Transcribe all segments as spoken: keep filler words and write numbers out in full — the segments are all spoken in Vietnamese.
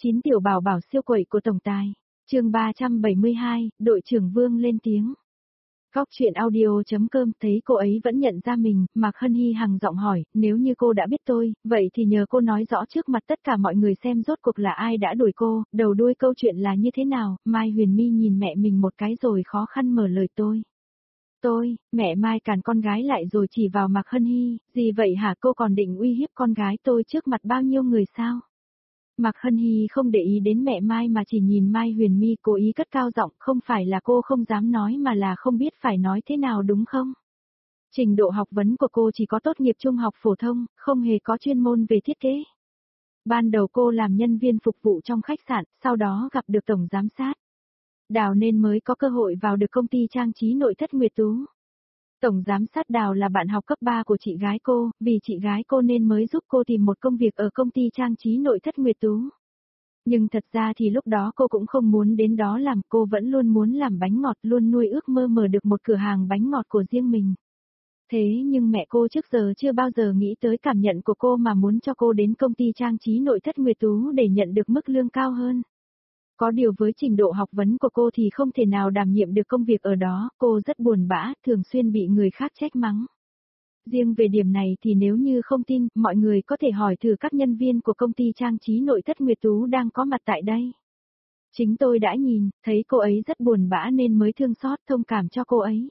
chín tiểu bảo bảo siêu quậy của tổng tài. Chương ba trăm bảy mươi hai, đội trưởng Vương lên tiếng. Góc chuyện audio.com thấy cô ấy vẫn nhận ra mình, Mạc Hân Hy hằng giọng hỏi, nếu như cô đã biết tôi, vậy thì nhờ cô nói rõ trước mặt tất cả mọi người xem rốt cuộc là ai đã đuổi cô, đầu đuôi câu chuyện là như thế nào. Mai Huyền My nhìn mẹ mình một cái rồi khó khăn mở lời tôi. Tôi, mẹ Mai cản con gái lại rồi chỉ vào Mạc Hân Hy, gì vậy hả, cô còn định uy hiếp con gái tôi trước mặt bao nhiêu người sao? Mạc Hân Hy không để ý đến mẹ Mai mà chỉ nhìn Mai Huyền My cố ý cất cao giọng, không phải là cô không dám nói mà là không biết phải nói thế nào đúng không? Trình độ học vấn của cô chỉ có tốt nghiệp trung học phổ thông, không hề có chuyên môn về thiết kế. Ban đầu cô làm nhân viên phục vụ trong khách sạn, sau đó gặp được tổng giám sát Đào nên mới có cơ hội vào được công ty trang trí nội thất Nguyệt Tú. Tổng giám sát Đào là bạn học cấp ba của chị gái cô, vì chị gái cô nên mới giúp cô tìm một công việc ở công ty trang trí nội thất Nguyệt Tú. Nhưng thật ra thì lúc đó cô cũng không muốn đến đó làm, cô vẫn luôn muốn làm bánh ngọt, luôn nuôi ước mơ mở được một cửa hàng bánh ngọt của riêng mình. Thế nhưng mẹ cô trước giờ chưa bao giờ nghĩ tới cảm nhận của cô mà muốn cho cô đến công ty trang trí nội thất Nguyệt Tú để nhận được mức lương cao hơn. Có điều với trình độ học vấn của cô thì không thể nào đảm nhiệm được công việc ở đó, cô rất buồn bã, thường xuyên bị người khác trách mắng. Riêng về điểm này thì nếu như không tin, mọi người có thể hỏi thử các nhân viên của công ty trang trí nội thất Nguyệt Tú đang có mặt tại đây. Chính tôi đã nhìn, thấy cô ấy rất buồn bã nên mới thương xót thông cảm cho cô ấy.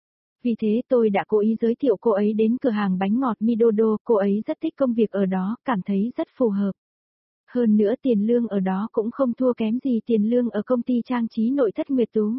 Vì thế tôi đã cố ý giới thiệu cô ấy đến cửa hàng bánh ngọt Midodo, cô ấy rất thích công việc ở đó, cảm thấy rất phù hợp. Hơn nữa tiền lương ở đó cũng không thua kém gì tiền lương ở công ty trang trí nội thất Nguyệt Tú.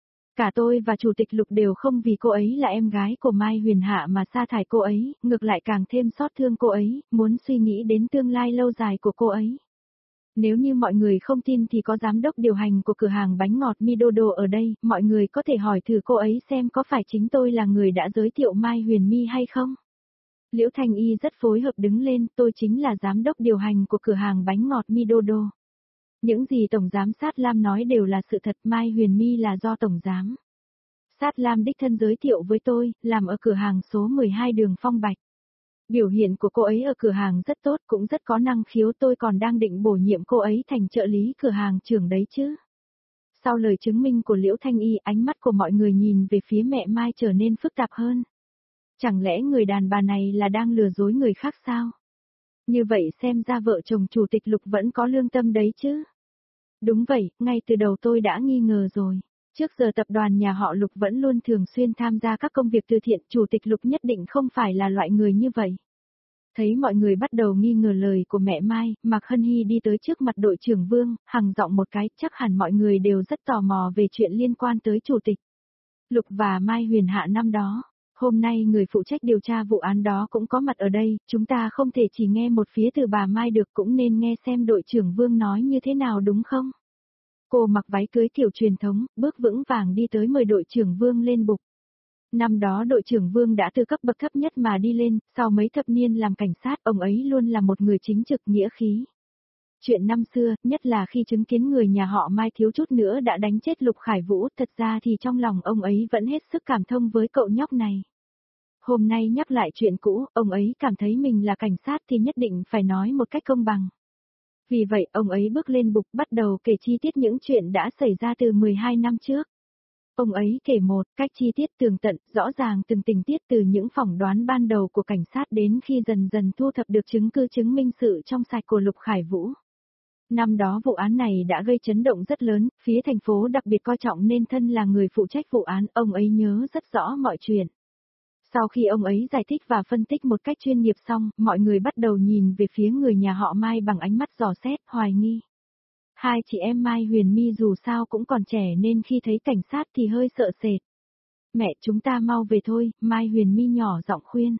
Cả tôi và Chủ tịch Lục đều không vì cô ấy là em gái của Mai Huyền Hạ mà sa thải cô ấy, ngược lại càng thêm xót thương cô ấy, muốn suy nghĩ đến tương lai lâu dài của cô ấy. Nếu như mọi người không tin thì có giám đốc điều hành của cửa hàng bánh ngọt Midodo ở đây, mọi người có thể hỏi thử cô ấy xem có phải chính tôi là người đã giới thiệu Mai Huyền My hay không. Liễu Thanh Y rất phối hợp đứng lên, tôi chính là giám đốc điều hành của cửa hàng bánh ngọt Midodo. Những gì Tổng giám sát Lam nói đều là sự thật, Mai Huyền My là do Tổng giám sát Lam đích thân giới thiệu với tôi, làm ở cửa hàng số mười hai đường Phong Bạch. Biểu hiện của cô ấy ở cửa hàng rất tốt, cũng rất có năng khiếu, tôi còn đang định bổ nhiệm cô ấy thành trợ lý cửa hàng trưởng đấy chứ. Sau lời chứng minh của Liễu Thanh Y, ánh mắt của mọi người nhìn về phía mẹ Mai trở nên phức tạp hơn. Chẳng lẽ người đàn bà này là đang lừa dối người khác sao? Như vậy xem ra vợ chồng Chủ tịch Lục vẫn có lương tâm đấy chứ. Đúng vậy, ngay từ đầu tôi đã nghi ngờ rồi. Trước giờ tập đoàn nhà họ Lục vẫn luôn thường xuyên tham gia các công việc từ thiện, Chủ tịch Lục nhất định không phải là loại người như vậy. Thấy mọi người bắt đầu nghi ngờ lời của mẹ Mai, Mạc Hân Hy đi tới trước mặt đội trưởng Vương, hằng giọng một cái, chắc hẳn mọi người đều rất tò mò về chuyện liên quan tới Chủ tịch Lục và Mai Huyền Hạ năm đó. Hôm nay người phụ trách điều tra vụ án đó cũng có mặt ở đây, chúng ta không thể chỉ nghe một phía từ bà Mai được, cũng nên nghe xem đội trưởng Vương nói như thế nào đúng không? Cô mặc váy cưới kiểu truyền thống, bước vững vàng đi tới mời đội trưởng Vương lên bục. Năm đó đội trưởng Vương đã từ cấp bậc thấp nhất mà đi lên, sau mấy thập niên làm cảnh sát, ông ấy luôn là một người chính trực nghĩa khí. Chuyện năm xưa, nhất là khi chứng kiến người nhà họ Mai thiếu chút nữa đã đánh chết Lục Khải Vũ, thật ra thì trong lòng ông ấy vẫn hết sức cảm thông với cậu nhóc này. Hôm nay nhắc lại chuyện cũ, ông ấy cảm thấy mình là cảnh sát thì nhất định phải nói một cách công bằng. Vì vậy, ông ấy bước lên bục bắt đầu kể chi tiết những chuyện đã xảy ra từ mười hai năm trước. Ông ấy kể một cách chi tiết tường tận, rõ ràng từng tình tiết từ những phỏng đoán ban đầu của cảnh sát đến khi dần dần thu thập được chứng cứ chứng minh sự trong sạch của Lục Khải Vũ. Năm đó vụ án này đã gây chấn động rất lớn, phía thành phố đặc biệt coi trọng nên thân là người phụ trách vụ án, ông ấy nhớ rất rõ mọi chuyện. Sau khi ông ấy giải thích và phân tích một cách chuyên nghiệp xong, mọi người bắt đầu nhìn về phía người nhà họ Mai bằng ánh mắt dò xét, hoài nghi. Hai chị em Mai Huyền My dù sao cũng còn trẻ nên khi thấy cảnh sát thì hơi sợ sệt. Mẹ, chúng ta mau về thôi, Mai Huyền My nhỏ giọng khuyên.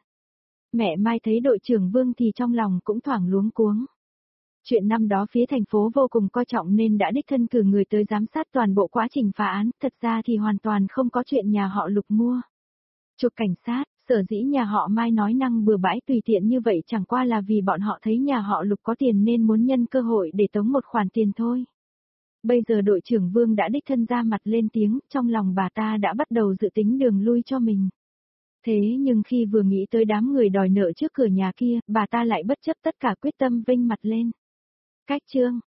Mẹ Mai thấy đội trưởng Vương thì trong lòng cũng thoảng luống cuống. Chuyện năm đó phía thành phố vô cùng coi trọng nên đã đích thân cử người tới giám sát toàn bộ quá trình phá án, thật ra thì hoàn toàn không có chuyện nhà họ Lục mua chụp cảnh sát, sở dĩ nhà họ Mai nói năng bừa bãi tùy tiện như vậy chẳng qua là vì bọn họ thấy nhà họ Lục có tiền nên muốn nhân cơ hội để tống một khoản tiền thôi. Bây giờ đội trưởng Vương đã đích thân ra mặt lên tiếng, trong lòng bà ta đã bắt đầu dự tính đường lui cho mình. Thế nhưng khi vừa nghĩ tới đám người đòi nợ trước cửa nhà kia, bà ta lại bất chấp tất cả quyết tâm vênh mặt lên. Cách chương